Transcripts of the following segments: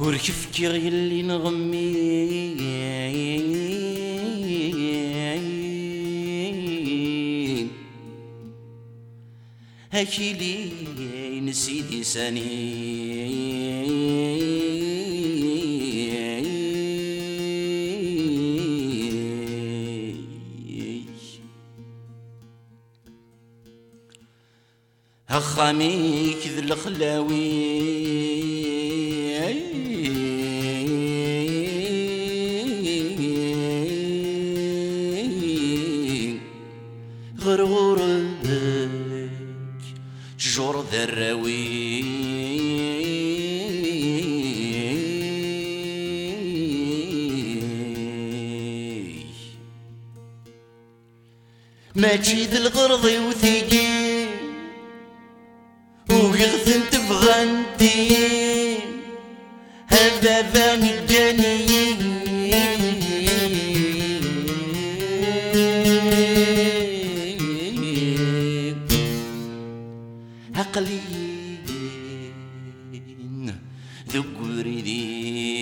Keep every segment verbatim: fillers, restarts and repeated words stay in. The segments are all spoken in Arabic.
وركفكي غير اللي نغمي هاكي لي نسيدي ساني هخاميك ذي الخلاوي غرغورك جور ذراوي ماشي ذي الغرضي وثيقي ويغثن تبغى انتي هذا ذاني الجاني عقلين ذوق وريدي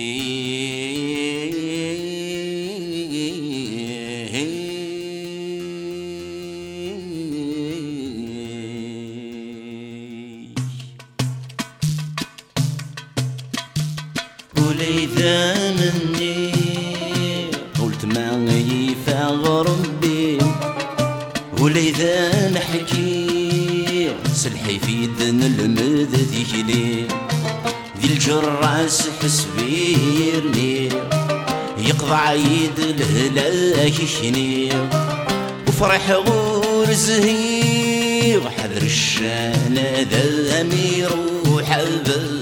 وليذا مني قلت ما يفاغ ربي وليذا نحكي سلحي في دن المذ ذيكلي ذي الجراس حسبيرني يقضى عيد الهلاك يشني وفرح غور زهير حذر الشان ذا أمير وحبب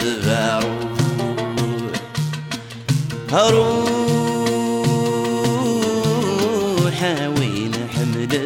هروح وين حمله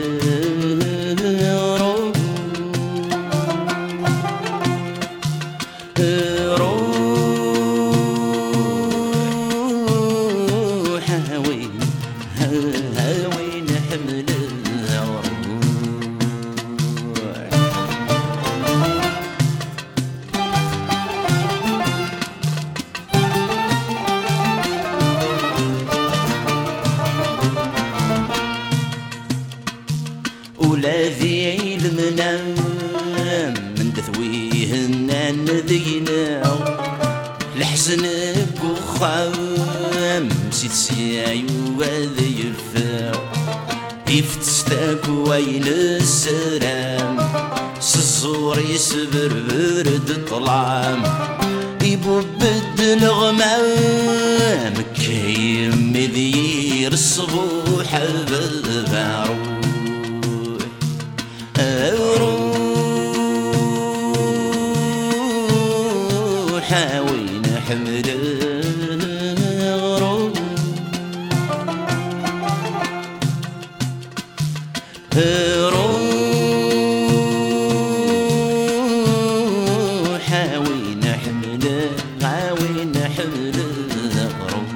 ولا ذي المنام من دثويه النذينا لحزنك وخام سيت سياي وذي يرفع يفتستاك وين السلام سزور يسبر برد طلام يبوبد الغمام كيم ذير الصبوح بالبارو روح وين حمل غروب روح وين حمل وين حمل غروب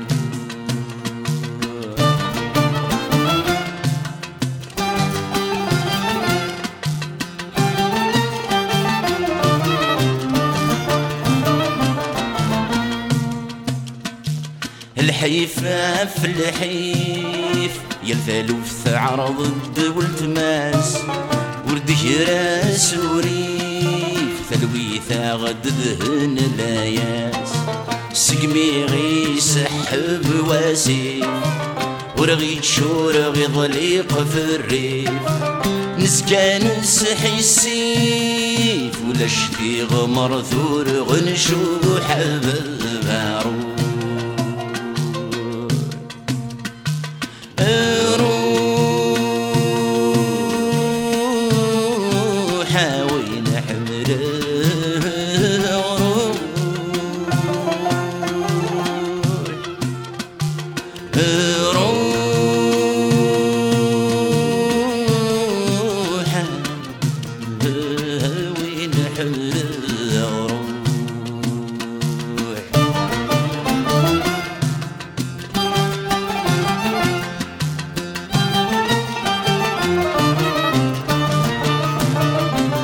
الحيفة في الحيف يلثلوث عرض الدول تماس وردك راس وريف ثلويثة غد ذهن لاياس سقمي غي سحب واسيف ورغي تشور غي ضليق في الريف نسكان نسحي السيف ولا شتي غمر ثور غنشو حبل بارو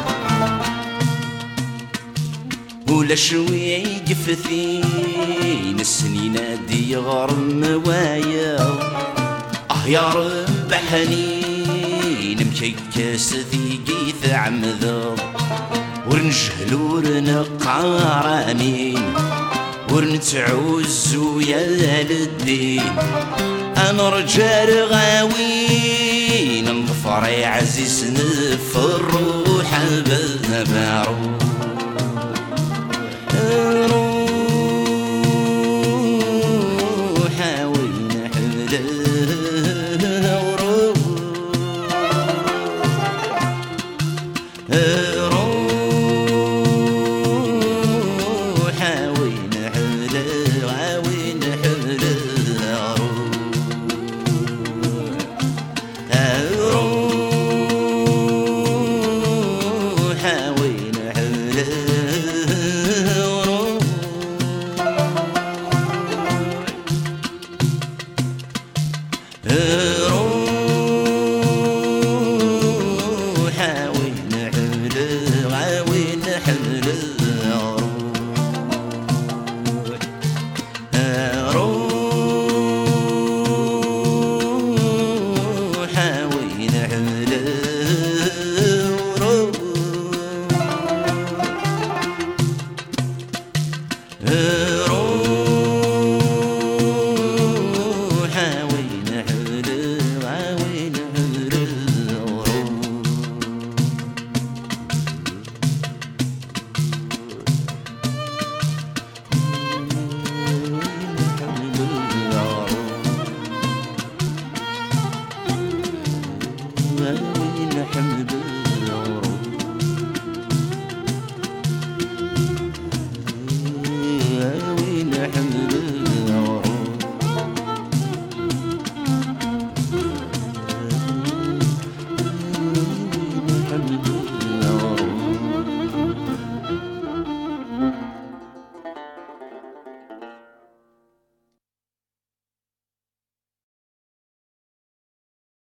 ولا شوي يقفثين من السنين دي غرم وايا اه يا رب حنين مكيكاس ذيقي ثعمذا ورنجهل ورنقارانين ورنتعوز يا للدين انا رجال غاوين الفري عزيز نف الروح بارو